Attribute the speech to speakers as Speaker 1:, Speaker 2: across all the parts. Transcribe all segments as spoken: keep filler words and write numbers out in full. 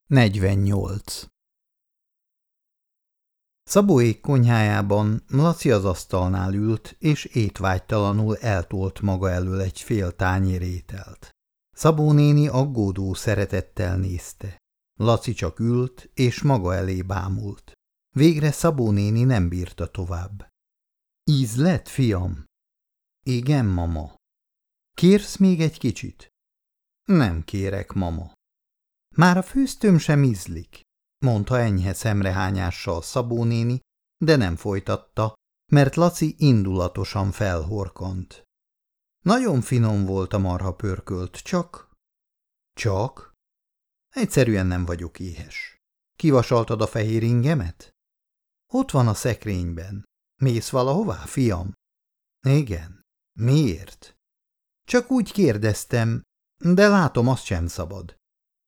Speaker 1: negyvennyolc. Szabóék konyhájában Laci az asztalnál ült, és étvágytalanul eltolt maga elől egy fél tányér ételt. Szabó néni aggódó szeretettel nézte. Laci csak ült, és maga elé bámult. Végre Szabó néni nem bírta tovább. Íz lett, fiam? Igen, mama. Kérsz még egy kicsit? Nem kérek, mama. Már a főztőm sem ízlik, mondta enyhe szemrehányással Szabó néni, de nem folytatta, mert Laci indulatosan felhorkant. Nagyon finom volt a marha pörkölt, csak... Csak? Egyszerűen nem vagyok éhes. Kivasaltad a fehér ingemet? Ott van a szekrényben. Mész valahová, fiam? Igen. Miért? Csak úgy kérdeztem, de látom, azt sem szabad.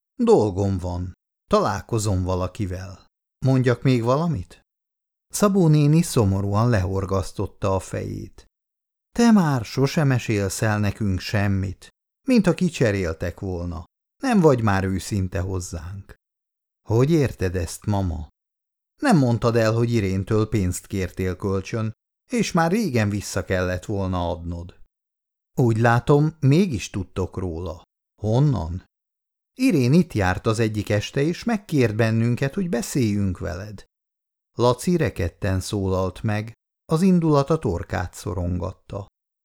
Speaker 1: Dolgom van. Találkozom valakivel. Mondjak még valamit? Szabó néni szomorúan lehorgasztotta a fejét. Te már sosem mesélsz el nekünk semmit, mint ha kicseréltek volna. Nem vagy már őszinte hozzánk. Hogy érted ezt, mama? Nem mondtad el, hogy Iréntől pénzt kértél kölcsön, és már régen vissza kellett volna adnod. Úgy látom, mégis tudtok róla. Honnan? Irén itt járt az egyik este, és megkért bennünket, hogy beszéljünk veled. Laci rekedten szólalt meg, az indulat a torkát szorongatta.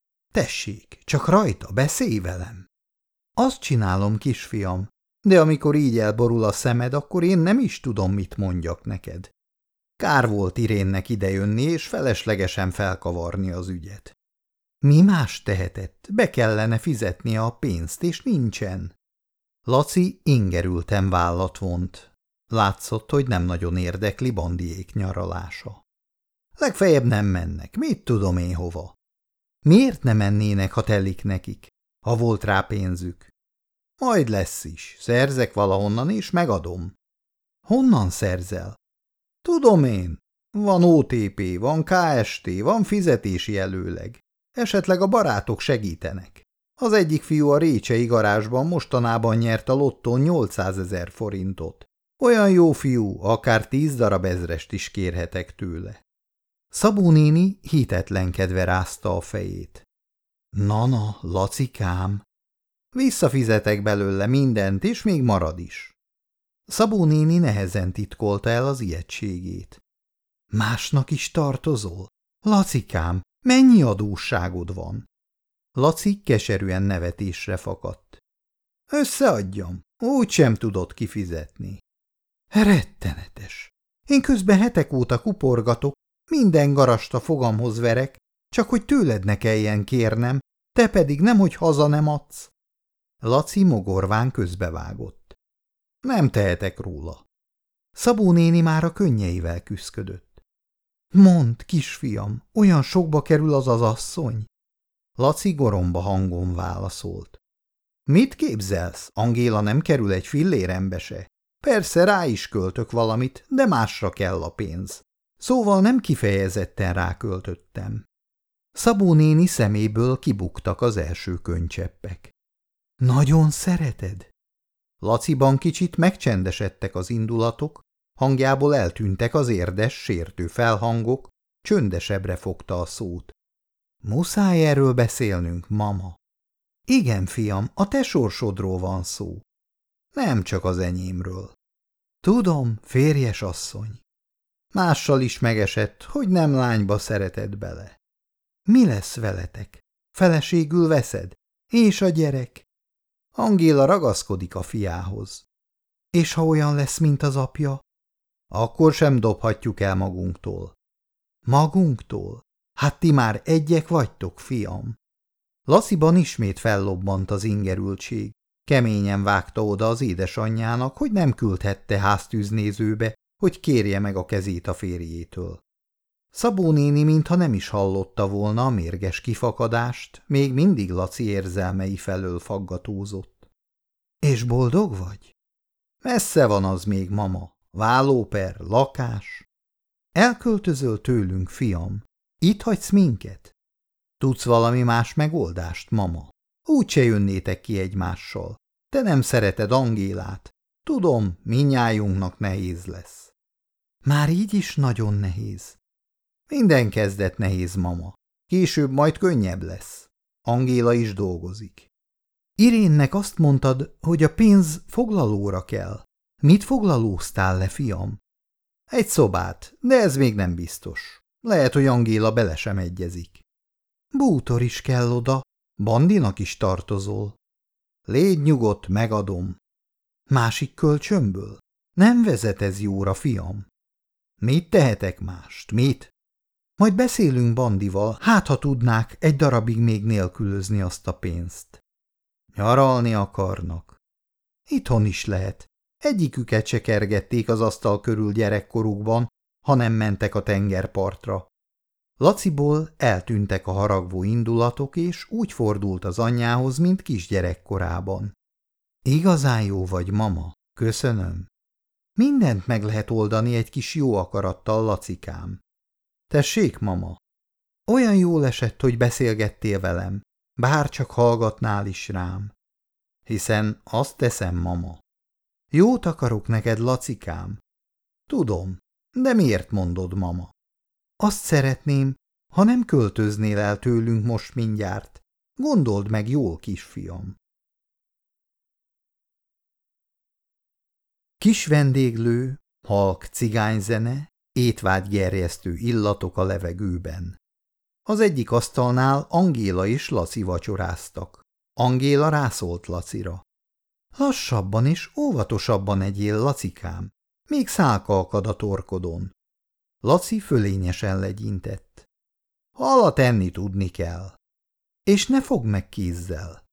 Speaker 1: Tessék, csak rajta, beszélj velem! Azt csinálom, kisfiam, de amikor így elborul a szemed, akkor én nem is tudom, mit mondjak neked. Kár volt Irénnek idejönni, és feleslegesen felkavarni az ügyet. Mi más tehetett? Be kellene fizetnie a pénzt, és nincsen. Laci ingerülten vállat vont. Látszott, hogy nem nagyon érdekli Bandiék nyaralása. Legfeljebb nem mennek, mit tudom én hova. Miért ne mennének, ha telik nekik, ha volt rá pénzük? Majd lesz is, szerzek valahonnan, és megadom. Honnan szerzel? Tudom én, van o té pé, van ká es té, van fizetési előleg. Esetleg a barátok segítenek. Az egyik fiú a récsei garázsban mostanában nyert a lottón nyolcszázezer forintot. Olyan jó fiú, akár tíz darab ezrest is kérhetek tőle. Szabó néni hitetlenkedve rázta a fejét. Na-na, Lacikám, visszafizetek belőle mindent, és még marad is. Szabó néni nehezen titkolta el az ijegységét. Másnak is tartozol? Lacikám, mennyi adósságod van? Laci keserűen nevetésre fakadt. Összeadjam, úgy sem tudod kifizetni. Rettenetes. Én közben hetek óta kuporgatok, minden garast a fogamhoz verek, csak hogy tőled ne kelljen kérnem, te pedig nemhogy haza nem adsz. Laci mogorván közbevágott. Nem tehetek róla. Szabó néni már a könnyeivel küszködött. Mondd, kisfiam, olyan sokba kerül az az asszony? Laci goromba hangon válaszolt. Mit képzelsz? Angéla nem kerül egy fillérembe se. Persze rá is költök valamit, de másra kell a pénz. Szóval nem kifejezetten ráköltöttem. Szabó néni szeméből kibuktak az első könycseppek. Nagyon szereted? Laciban kicsit megcsendesedtek az indulatok, hangjából eltűntek az érdes, sértő felhangok, csöndesebbre fogta a szót. Muszáj erről beszélnünk, mama. Igen, fiam, a te sorsodról van szó. Nem csak az enyémről. Tudom, férjes asszony. Mással is megesett, hogy nem lányba szereted bele. Mi lesz veletek? Feleségül veszed? És a gyerek? Angéla ragaszkodik a fiához. És ha olyan lesz, mint az apja? Akkor sem dobhatjuk el magunktól. Magunktól? Hát ti már egyek vagytok, fiam. Laciban ismét fellobbant az ingerültség. Keményen vágta oda az édesanyjának, hogy nem küldhette háztűznézőbe, hogy kérje meg a kezét a férjétől. Szabó néni mintha nem is hallotta volna a mérges kifakadást, még mindig Laci érzelmei felől faggatózott. És boldog vagy? Messze van az még, mama. Vállóper, lakás. Elköltözöl tőlünk, fiam. Itt hagysz minket? Tudsz valami más megoldást, mama? Úgyse jönnétek ki egymással. Te nem szereted Angélát. Tudom, mindnyájunknak nehéz lesz. Már így is nagyon nehéz. Minden kezdet nehéz, mama. Később majd könnyebb lesz. Angéla is dolgozik. Irénnek azt mondtad, hogy a pénz foglalóra kell. Mit foglalóztál le, fiam? Egy szobát, de ez még nem biztos. Lehet, hogy Angéla bele sem egyezik. Bútor is kell oda, Bandinak is tartozol. Légy nyugodt, megadom. Másik kölcsönből? Nem vezet ez jóra, fiam. Mit tehetek mást, mit? Majd beszélünk Bandival, hát ha tudnák egy darabig még nélkülözni azt a pénzt. Nyaralni akarnak. Itthon is lehet. Egyiküket se kergették az asztal körül gyerekkorukban, ha nem mentek a tengerpartra. Laciból eltűntek a haragvó indulatok, és úgy fordult az anyjához, mint kisgyerekkorában. Igazán jó vagy, mama, köszönöm. Mindent meg lehet oldani egy kis jó akarattal, Lacikám. Tessék, mama. Olyan jól esett, hogy beszélgettél velem, bár csak hallgatnál is rám. Hiszen azt teszem, mama. Jót akarok neked, Lacikám. Tudom, de miért mondod, mama? Azt szeretném, ha nem költöznél el tőlünk most mindjárt. Gondold meg jól, kisfiam. Kis vendéglő, halk cigányzene, étvágygerjesztő illatok a levegőben. Az egyik asztalnál Angéla és Laci vacsoráztak. Angéla rászólt Lacira. Lassabban és óvatosabban egyél, Lacikám, még szálkalkad a torkodon. Laci fölényesen legyintett. Halat enni tudni kell. És ne fogd meg kézzel.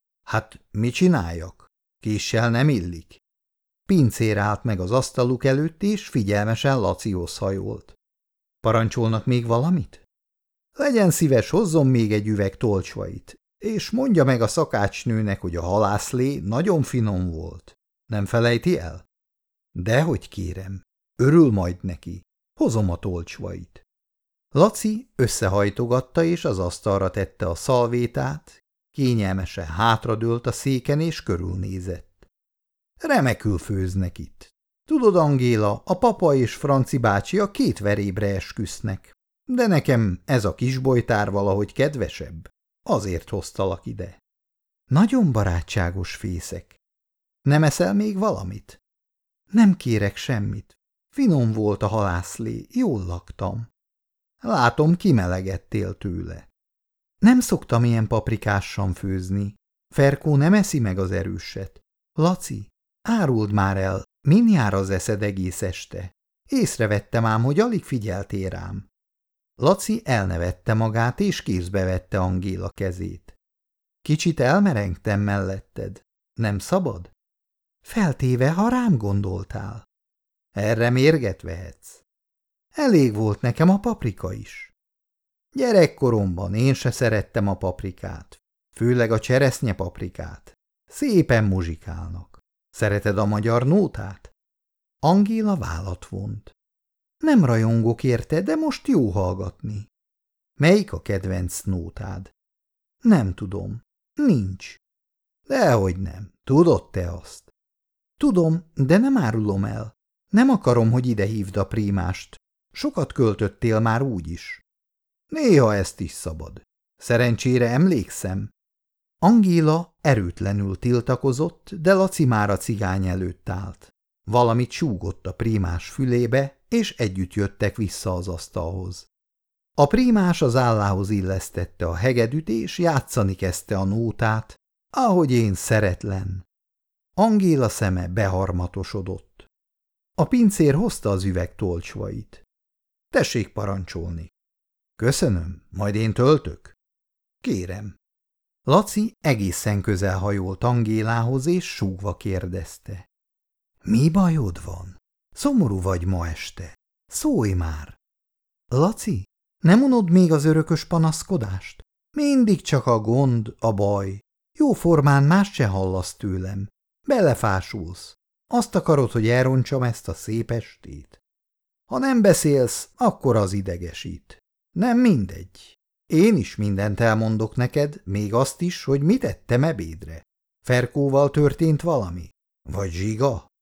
Speaker 1: Hát mit csináljak? Késsel nem illik. Pincér állt meg az asztaluk előtt, és figyelmesen Lacihoz hajolt. Parancsolnak még valamit? Legyen szíves, hozzon még egy üveg tolcsvait, és mondja meg a szakácsnőnek, hogy a halászlé nagyon finom volt. Nem felejti el? Dehogy kérem, örül majd neki. Hozom a tolcsvait. Laci összehajtogatta, és az asztalra tette a szalvétát, kényelmesen hátradőlt a széken, és körülnézett. Remekül főznek itt. Tudod, Angéla, a papa és Franci bácsi a két verébre esküsznek, de nekem ez a kisbolytár valahogy kedvesebb. Azért hoztalak ide. Nagyon barátságos fészek. Nem eszel még valamit? Nem kérek semmit. Finom volt a halászlé, jól laktam. Látom, kimelegettél tőle. Nem szoktam ilyen paprikásan főzni. Ferkó nem eszi meg az erőset. Laci, áruld már el, min jár az eszed egész este? Észrevettem ám, hogy alig figyeltél rám. Laci elnevette magát, és kézbe vette Angéla kezét. Kicsit elmerengtem melletted. Nem szabad? Feltéve, ha rám gondoltál. Erre mérget vehetsz. Elég volt nekem a paprika is. Gyerekkoromban én se szerettem a paprikát, főleg a cseresznye paprikát. Szépen muzsikálnak. Szereted a magyar nótát? Angéla vállat vont. Nem rajongok érte, de most jó hallgatni. Melyik a kedvenc nótád? Nem tudom. Nincs. Dehogy nem. Tudod te azt? Tudom, de nem árulom el. Nem akarom, hogy ide hívd a prímást. Sokat költöttél már úgy is. Néha ezt is szabad. Szerencsére emlékszem. Angéla erőtlenül tiltakozott, de Laci már a cigány előtt állt. Valamit súgott a prímás fülébe, és együtt jöttek vissza az asztalhoz. A prímás az állához illesztette a hegedűt, és játszani kezdte a nótát, ahogy én szeretlen. Angéla szeme beharmatosodott. A pincér hozta az üveg tolcsvait. Tessék parancsolni. Köszönöm, majd én töltök. Kérem. Laci egészen közel hajolt Angélához, és súgva kérdezte. Mi bajod van? Szomorú vagy ma este? Szólj már! Laci, nem unod még az örökös panaszkodást? Mindig csak a gond, a baj. Jóformán más se hallasz tőlem. Belefásulsz. Azt akarod, hogy elrontsam ezt a szép estét? Ha nem beszélsz, akkor az idegesít. Nem mindegy. Én is mindent elmondok neked, még azt is, hogy mit ettem ebédre. Ferkóval történt valami? Vagy zsiga?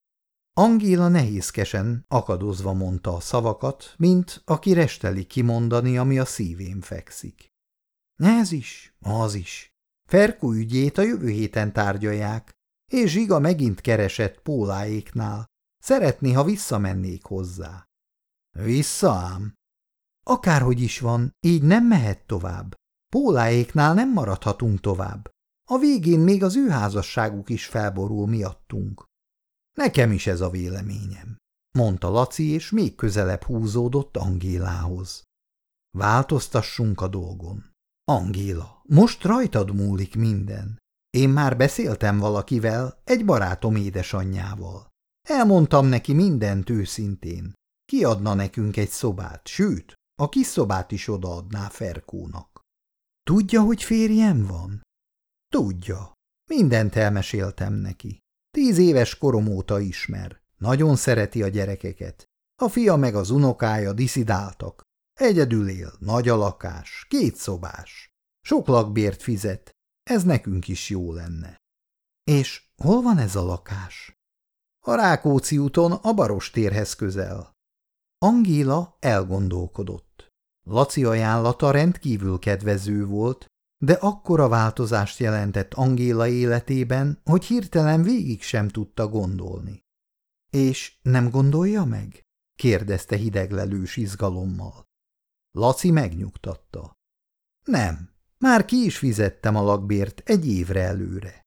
Speaker 1: Angéla nehézkesen, akadozva mondta a szavakat, mint aki resteli kimondani, ami a szívén fekszik. Ez is, az is. Ferkó ügyét a jövő héten tárgyalják, és Zsiga megint keresett Póláéknál. Szeretné, ha visszamennék hozzá. Vissza ám? Akárhogy is van, így nem mehet tovább. Póláéknál nem maradhatunk tovább. A végén még az ő házasságuk is felborul miattunk. Nekem is ez a véleményem, mondta Laci, és még közelebb húzódott Angélához. Változtassunk a dolgon. Angéla, most rajtad múlik minden. Én már beszéltem valakivel, egy barátom édesanyjával. Elmondtam neki mindent őszintén. Kiadna nekünk egy szobát, sőt, a kis szobát is odaadná Ferkónak. Tudja, hogy férjem van? Tudja. Mindent elmeséltem neki. Tíz éves korom óta ismer. Nagyon szereti a gyerekeket. A fia meg az unokája diszidáltak. Egyedül él, nagy a lakás, két szobás. Sok lakbért fizet. Ez nekünk is jó lenne. És hol van ez a lakás? A Rákóczi úton, a Barostérhez közel. Angéla elgondolkodott. Laci ajánlata rendkívül kedvező volt, de akkora változást jelentett Angéla életében, hogy hirtelen végig sem tudta gondolni. És nem gondolja meg? kérdezte hideglelős izgalommal. Laci megnyugtatta. Nem, már ki is fizettem a lakbért egy évre előre.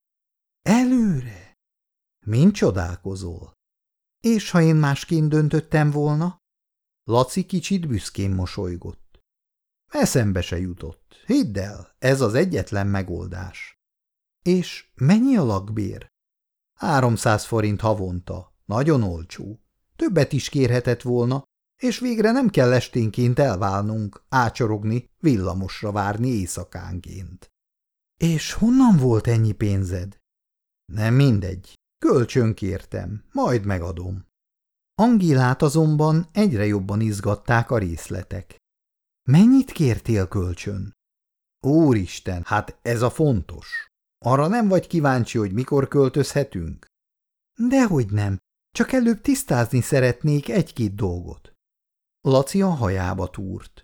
Speaker 1: Előre? Mind csodálkozol? És ha én másként döntöttem volna? Laci kicsit büszkén mosolygott. Eszembe se jutott. Hidd el, ez az egyetlen megoldás. És mennyi a lakbér? Háromszáz forint havonta. Nagyon olcsó. Többet is kérhetett volna, és végre nem kell esténként elválnunk, ácsorogni, villamosra várni éjszakánként. És honnan volt ennyi pénzed? Nem mindegy. Kölcsön kértem, majd megadom. Angélát azonban egyre jobban izgatták a részletek. Mennyit kértél kölcsön? Úristen, hát ez a fontos. Arra nem vagy kíváncsi, hogy mikor költözhetünk? Dehogy nem, csak előbb tisztázni szeretnék egy-két dolgot. Laci a hajába túrt.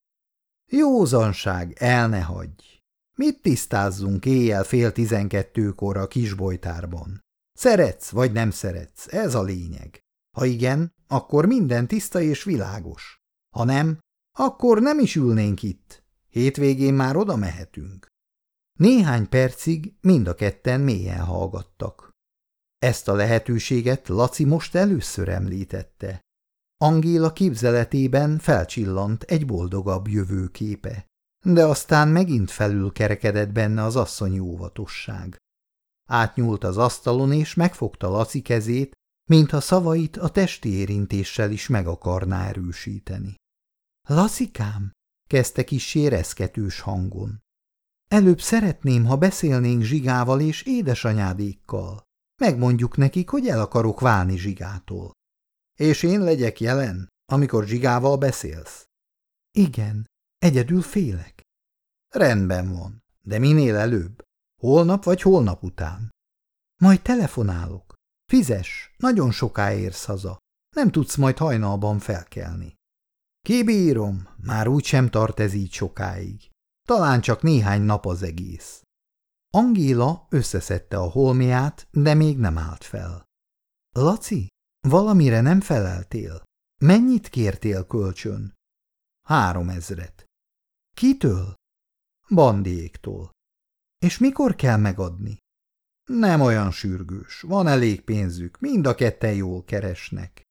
Speaker 1: Józanság, el ne hagyj. Mit tisztázzunk éjjel fél tizenkettőkor a kisbolytárban? Szeretsz vagy nem szeretsz, ez a lényeg. Ha igen, akkor minden tiszta és világos. Ha nem, akkor nem is ülnénk itt. Hétvégén már oda mehetünk. Néhány percig mind a ketten mélyen hallgattak. Ezt a lehetőséget Laci most először említette. Angéla képzeletében felcsillant egy boldogabb jövőképe, de aztán megint felülkerekedett benne az asszonyi óvatosság. Átnyúlt az asztalon és megfogta Laci kezét, mintha szavait a testi érintéssel is meg akarná erősíteni. Lacikám, kezdte kissé reszketős hangon. Előbb szeretném, ha beszélnénk Zsigával és édesanyádékkal. Megmondjuk nekik, hogy el akarok válni Zsigától. És én legyek jelen, amikor Zsigával beszélsz? Igen, egyedül félek. Rendben van, de minél előbb? Holnap vagy holnap után? Majd telefonálok. Fizes, nagyon soká érsz haza. Nem tudsz majd hajnalban felkelni. Kibírom, már úgysem tart ez így sokáig. Talán csak néhány nap az egész. Angéla összeszedte a holmiát, de még nem állt fel. Laci, valamire nem feleltél. Mennyit kértél kölcsön? Három ezret. Kitől? Bandiéktól. És mikor kell megadni? Nem olyan sürgős, van elég pénzük, mind a ketten jól keresnek.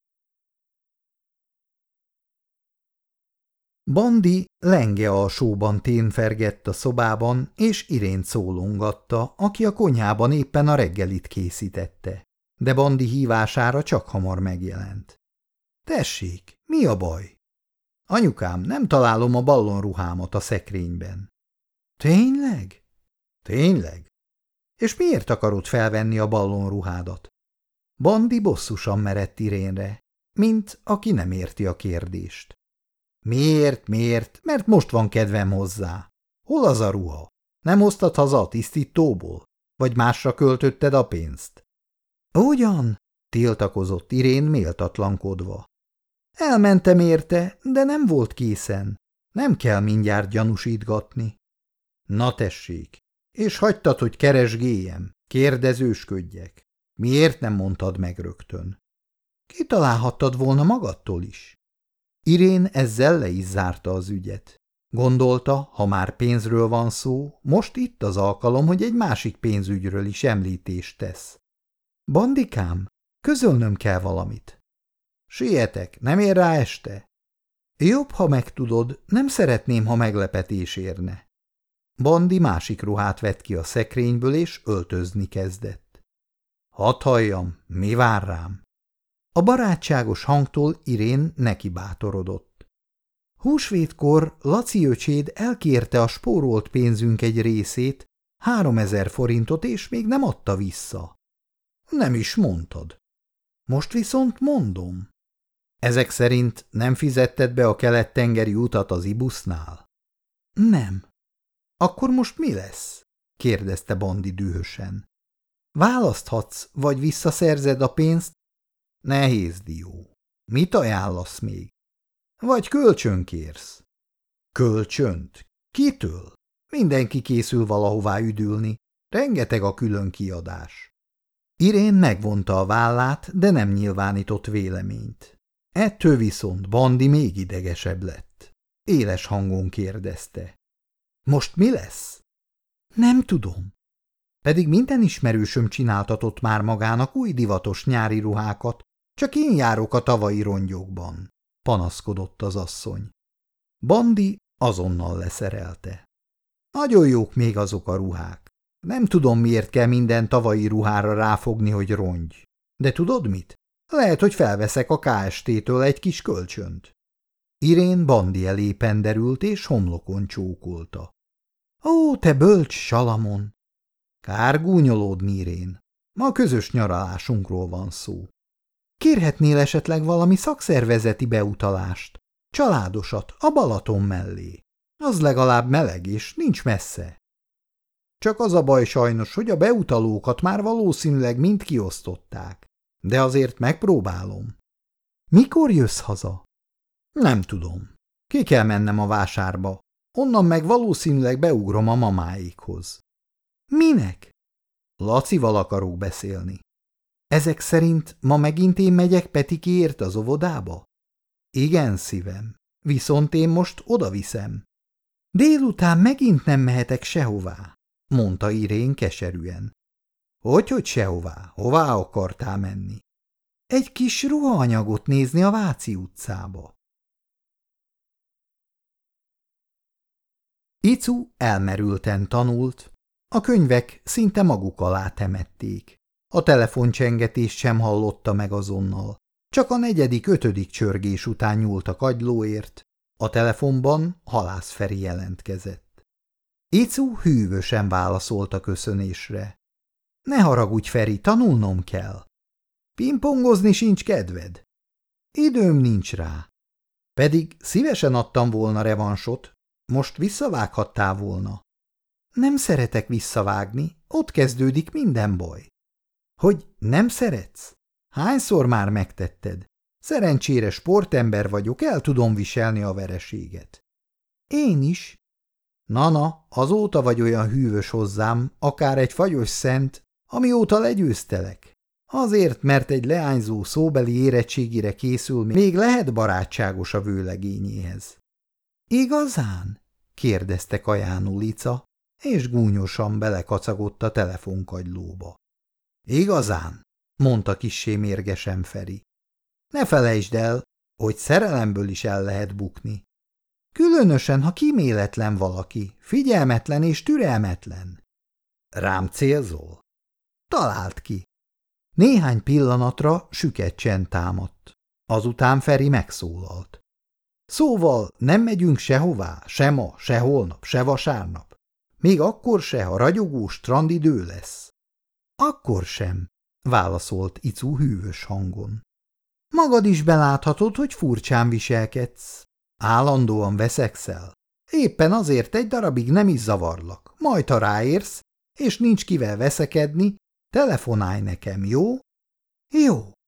Speaker 1: Bandi lenge alsóban ténfergett a szobában, és Irént szólongatta, aki a konyhában éppen a reggelit készítette. De Bandi hívására csak hamar megjelent. Tessék, mi a baj? Anyukám, nem találom a ballonruhámat a szekrényben. Tényleg? Tényleg? És miért akarod felvenni a ballonruhádat? Bandi bosszusan merett Irénre, mint aki nem érti a kérdést. Miért, miért? Mert most van kedvem hozzá. Hol az a ruha? Nem hoztad haza a tisztítóból? Vagy másra költötted a pénzt? Ugyan? Tiltakozott Irén méltatlankodva. Elmentem érte, de nem volt készen. Nem kell mindjárt gyanúsítgatni. Na tessék, és hagytad, hogy keresgéljem, kérdezősködjek. Miért nem mondtad meg rögtön? Kitalálhattad volna magadtól is. Irén ezzel le is zárta az ügyet. Gondolta, ha már pénzről van szó, most itt az alkalom, hogy egy másik pénzügyről is említést tesz. Bandikám, közölnöm kell valamit. Sietek, nem ér rá este? Jobb, ha megtudod, nem szeretném, ha meglepetés érne. Bandi másik ruhát vett ki a szekrényből, és öltözni kezdett. Hadd halljam, mi vár rám? A barátságos hangtól Irén neki bátorodott. Húsvétkor Laci öcséd elkérte a spórolt pénzünk egy részét, háromezer forintot, és még nem adta vissza. Nem is mondtad. Most viszont mondom. Ezek szerint nem fizetted be a kelet-tengeri utat az ibusznál? Nem. Akkor most mi lesz? Kérdezte Bandi dühösen. Választhatsz, vagy visszaszerzed a pénzt? Nehéz dió. Mit ajánlasz még? Vagy kölcsönkérsz? Kölcsönt? Kitől? Mindenki készül valahová üdülni. Rengeteg a külön kiadás. Irén megvonta a vállát, de nem nyilvánított véleményt. Ettől viszont Bandi még idegesebb lett. Éles hangon kérdezte. Most mi lesz? Nem tudom. Pedig minden ismerősöm csináltatott már magának új divatos nyári ruhákat, csak én járok a tavalyi rongyokban, panaszkodott az asszony. Bandi azonnal leszerelte. Nagyon jók még azok a ruhák. Nem tudom, miért kell minden tavalyi ruhára ráfogni, hogy rongy. De tudod mit? Lehet, hogy felveszek a ká es té-től egy kis kölcsönt. Irén Bandi elé penderült, és homlokon csókolta. Ó, te bölcs Salamon! Kár gúnyolódni, Irén. Ma közös nyaralásunkról van szó. Kérhetnél esetleg valami szakszervezeti beutalást? Családosat, a Balaton mellé. Az legalább meleg, és nincs messze. Csak az a baj sajnos, hogy a beutalókat már valószínűleg mind kiosztották. De azért megpróbálom. Mikor jössz haza? Nem tudom. Ki kell mennem a vásárba. Onnan meg valószínűleg beugrom a mamáikhoz. Minek? Lacival akarok beszélni. Ezek szerint ma megint én megyek Petikéért az óvodába? Igen, szívem. Viszont én most odaviszem. Délután megint nem mehetek sehová, mondta Irén keserűen. Hogyhogy sehová? Hová akartál menni? Egy kis ruhaanyagot nézni a Váci utcába. Icu elmerülten tanult, a könyvek szinte maguk alá temették. A telefoncsengetést sem hallotta meg azonnal. Csak a negyedik, ötödik csörgés után nyúlt a kagylóért. A telefonban Halász Feri jelentkezett. Icu hűvösen válaszolt a köszönésre. Ne haragudj, Feri, tanulnom kell. Pingpongozni sincs kedved? Időm nincs rá. Pedig szívesen adtam volna revansot, most visszavághattál volna. Nem szeretek visszavágni, ott kezdődik minden baj. Hogy nem szeretsz? Hányszor már megtetted? Szerencsére sportember vagyok, el tudom viselni a vereséget. Én is. Na-na, azóta vagy olyan hűvös hozzám, akár egy fagyos szent, amióta legyőztelek. Azért, mert egy leányzó szóbeli érettségire készül, még lehet barátságos a vőlegényéhez. Igazán? kérdezte kajánul Ica, és gúnyosan belekacagott a telefonkagylóba. Igazán, mondta kissé mérgesen Feri. Ne felejtsd el, hogy szerelemből is el lehet bukni. Különösen, ha kíméletlen valaki, figyelmetlen és türelmetlen. Rám célzol? Talált ki. Néhány pillanatra süket csend támadt. Azután Feri megszólalt. Szóval nem megyünk sehová, se ma, se holnap, se vasárnap. Még akkor se, ha ragyogó strandidő lesz. Akkor sem, válaszolt Icu hűvös hangon. Magad is beláthatod, hogy furcsán viselkedsz. Állandóan veszekszel. Éppen azért egy darabig nem is zavarlak. Majd, ha ráérsz, és nincs kivel veszekedni, telefonálj nekem, jó? Jó.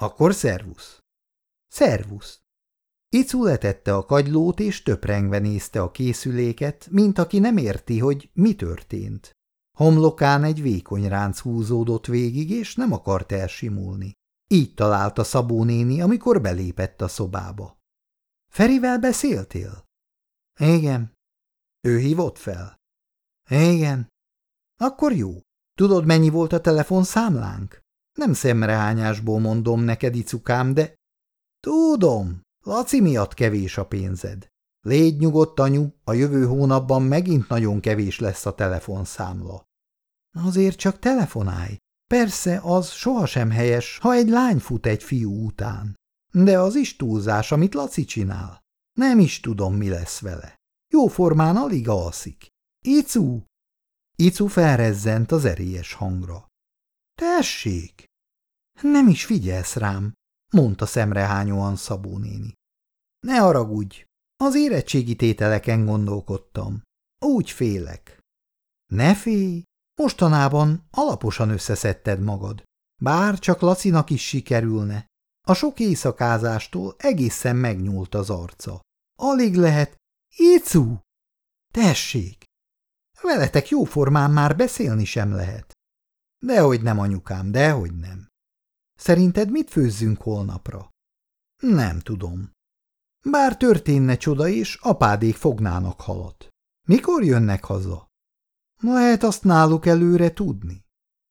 Speaker 1: Akkor szervusz. Szervusz. Icu letette a kagylót, és töprengve nézte a készüléket, mint aki nem érti, hogy mi történt. Homlokán egy vékony ránc húzódott végig, és nem akart elsimulni. Így találta Szabó néni, amikor belépett a szobába. Ferivel beszéltél? Igen. Ő hívott fel? Igen. Akkor jó. Tudod, mennyi volt a telefonszámlánk? Nem szemrehányásból mondom neked, Icukám, de... Tudom, Laci miatt kevés a pénzed. Légy nyugodt, anyu, a jövő hónapban megint nagyon kevés lesz a telefonszámla. Azért csak telefonálj. Persze, az sohasem helyes, ha egy lány fut egy fiú után. De az is túlzás, amit Laci csinál. Nem is tudom, mi lesz vele. Jóformán alig alszik. Icu! Icu felrezzent az erélyes hangra. Tessék! Nem is figyelsz rám, mondta szemrehányóan Szabó néni. Ne haragudj, az érettségi tételeken gondolkodtam. Úgy félek. Ne félj, mostanában alaposan összeszedted magad. Bár csak Lacinak is sikerülne. A sok éjszakázástól egészen megnyúlt az arca. Alig lehet... Icu! Tessék! Veletek jóformán már beszélni sem lehet. Dehogy nem, anyukám, dehogy nem. Szerinted mit főzzünk holnapra? Nem tudom. Bár történne csoda, és apádék fognának halat. Mikor jönnek haza? Lehet azt náluk előre tudni.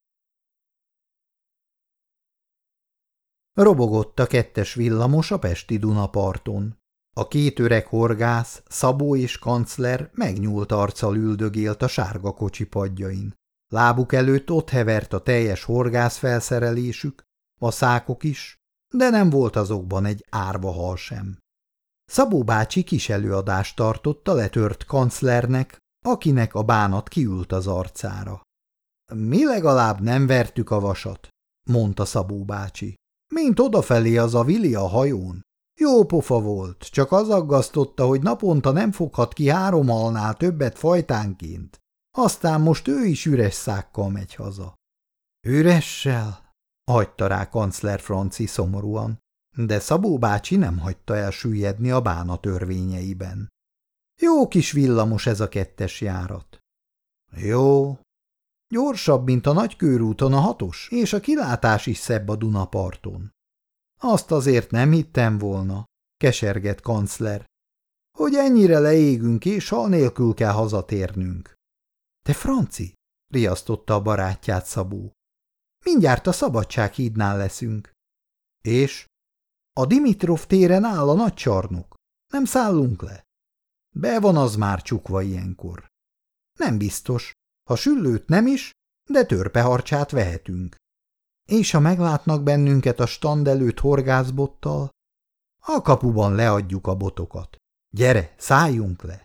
Speaker 1: Robogott a kettes villamos a pesti Dunaparton. A két öreg horgász, Szabó és kancler megnyúlt arccal üldögélt a sárga kocsi padjain. Lábuk előtt ott hevert a teljes horgászfelszerelésük, a szákok is, de nem volt azokban egy árva hal sem. Szabó bácsi kis előadást tartott a letört kanclernek, akinek a bánat kiült az arcára. Mi legalább nem vertük a vasat, mondta Szabó bácsi. Mint odafelé az a Vili a hajón. Jó pofa volt, csak az aggasztotta, hogy naponta nem foghat ki három halnál többet fajtánként. Aztán most ő is üres szákkal megy haza. Üressel? Hagyta rá kancler Franci szomorúan, de Szabó bácsi nem hagyta elsüllyedni a bánat örvényeiben. Jó kis villamos ez a kettes járat. Jó. Gyorsabb, mint a nagykörúton a hatos, és a kilátás is szebb a Dunaparton. Azt azért nem hittem volna, kesergett kancler, hogy ennyire leégünk, és hal nélkül kell hazatérnünk. Te Franci, riasztotta a barátját Szabó. Mindjárt a Szabadsághídnál leszünk. És? A Dimitrov téren áll a nagy csarnok. Nem szállunk le? Be van az már csukva ilyenkor. Nem biztos, ha süllőt nem is, de törpeharcsát vehetünk. És ha meglátnak bennünket a stand előtt horgászbottal, a kapuban leadjuk a botokat. Gyere, szálljunk le!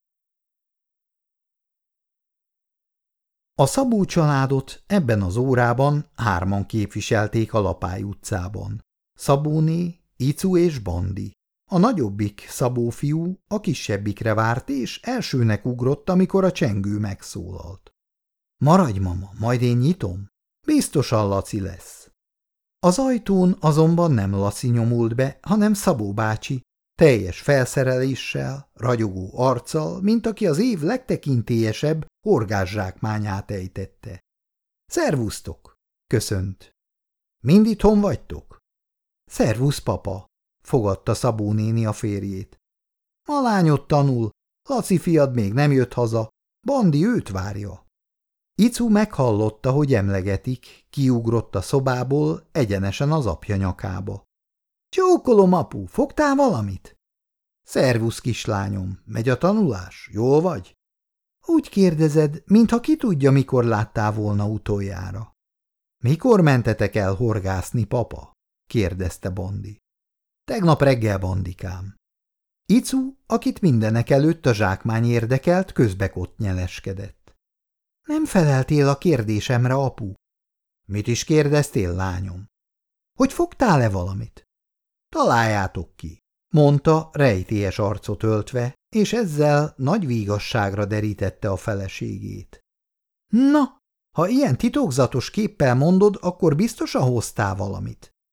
Speaker 1: A Szabó családot ebben az órában hárman képviselték a Lapály utcában. Szabóné, Icu és Bandi. A nagyobbik Szabó fiú a kisebbikre várt, és elsőnek ugrott, amikor a csengő megszólalt. Maradj, mama, majd én nyitom. Biztosan Laci lesz. Az ajtón azonban nem Laci nyomult be, hanem Szabó bácsi, teljes felszereléssel, ragyogó arccal, mint aki az év legtekintélyesebb horgászsákmányát ejtette. Szervusztok! Köszönt. Mind itthon vagytok? Szervusz, papa! Fogadta Szabó néni a férjét. A lányod tanul, Laci fiad még nem jött haza, Bandi őt várja. Icu meghallotta, hogy emlegetik, kiugrott a szobából egyenesen az apja nyakába. Csókolom, apu, fogtál valamit? Szervusz, kislányom, megy a tanulás, jól vagy? Úgy kérdezed, mintha ki tudja, mikor láttál volna utoljára. Mikor mentetek el horgászni, papa? Kérdezte Bandi. Tegnap reggel, Bandikám. Icu, akit mindenek előtt a zsákmány érdekelt, közbekott nyeleskedett. Nem feleltél a kérdésemre, apu. Mit is kérdeztél, lányom? Hogy fogtál-e valamit? Találjátok ki, mondta rejtélyes arcot öltve, és ezzel nagy vígasságra derítette a feleségét. Na, ha ilyen titokzatos képpel mondod, akkor biztosan hoztál valamit.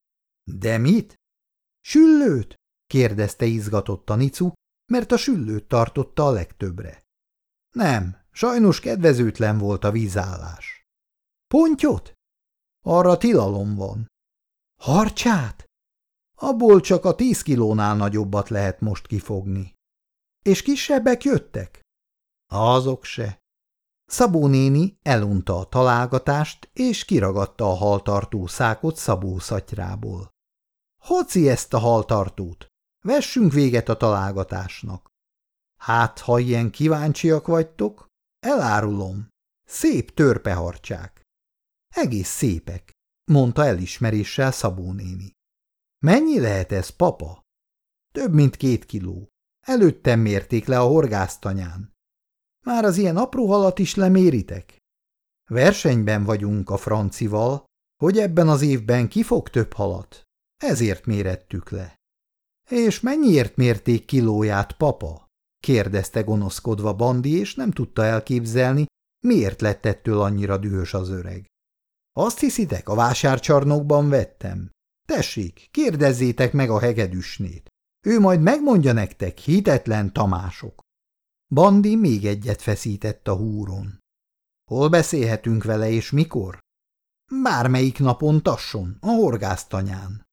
Speaker 1: De mit? Süllőt? kérdezte izgatottan Icu, mert a süllőt tartotta a legtöbbre. Nem, sajnos kedvezőtlen volt a vízállás. Pontyot? Arra tilalom van. Harcsát? Abból csak a tíz kilónál nagyobbat lehet most kifogni. És kisebbek jöttek? Azok se. Szabó néni elunta a találgatást, és kiragadta a haltartó szákot Szabó szatyrából. Hoci ezt a haltartót, vessünk véget a találgatásnak. Hát, ha ilyen kíváncsiak vagytok, elárulom, szép törpeharcsák. Egész szépek, mondta elismeréssel Szabó néni. Mennyi lehet ez, papa? Több mint két kiló. Előttem mérték le a horgásztanyán. Már az ilyen apró halat is leméritek? Versenyben vagyunk a francival, hogy ebben az évben ki fog több halat. Ezért mérettük le. És mennyiért mérték kilóját, papa? kérdezte gonoszkodva Bandi, és nem tudta elképzelni, miért lett ettől annyira dühös az öreg. Azt hiszitek, a vásárcsarnokban vettem? Tessék, kérdezzétek meg a hegedűsnét. Ő majd megmondja nektek, hitetlen Tamások. Bandi még egyet feszített a húron. Hol beszélhetünk vele és mikor? Bármelyik napon tasson, a horgásztanyán.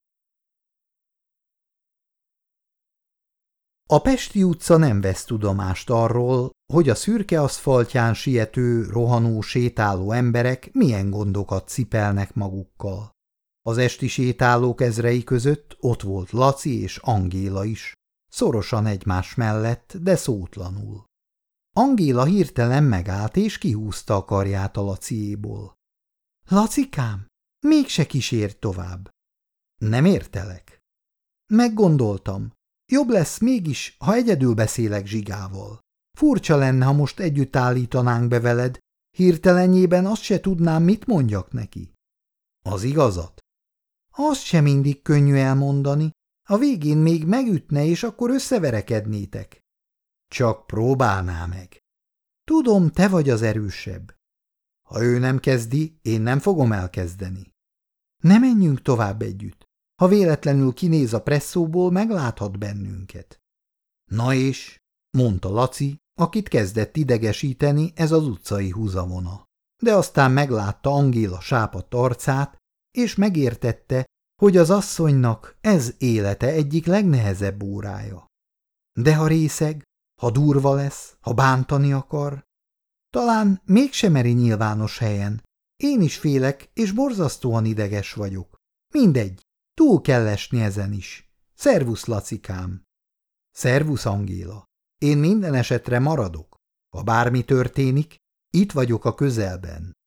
Speaker 1: A Pesti utca nem vesz tudomást arról, hogy a szürke aszfaltján siető, rohanó, sétáló emberek milyen gondokat cipelnek magukkal. Az esti sétálók ezrei között ott volt Laci és Angéla is, szorosan egymás mellett, de szótlanul. Angéla hirtelen megállt és kihúzta a karját a Laciéból. – Lacikám, mégse kísérj tovább. – Nem értelek. – Meggondoltam. Jobb lesz mégis, ha egyedül beszélek Zsigával. Furcsa lenne, ha most együtt állítanánk be veled, hirtelenjében azt se tudnám, mit mondjak neki. – Az igazat? – Azt sem mindig könnyű elmondani. A végén még megütne, és akkor összeverekednétek. – Csak próbálná meg. – Tudom, te vagy az erősebb. – Ha ő nem kezdi, én nem fogom elkezdeni. – Ne menjünk tovább együtt. Ha véletlenül kinéz a presszóból, megláthat bennünket. – Na és? – mondta Laci, akit kezdett idegesíteni ez az utcai húzavona. De aztán meglátta Angéla sápadt arcát, és megértette, hogy az asszonynak ez élete egyik legnehezebb órája. De ha részeg, ha durva lesz, ha bántani akar, talán mégsem meri nyilvános helyen. Én is félek, és borzasztóan ideges vagyok. Mindegy, túl kell esni ezen is. Szervusz, Lacikám! Szervusz, Angéla! Én minden esetre maradok. Ha bármi történik, itt vagyok a közelben.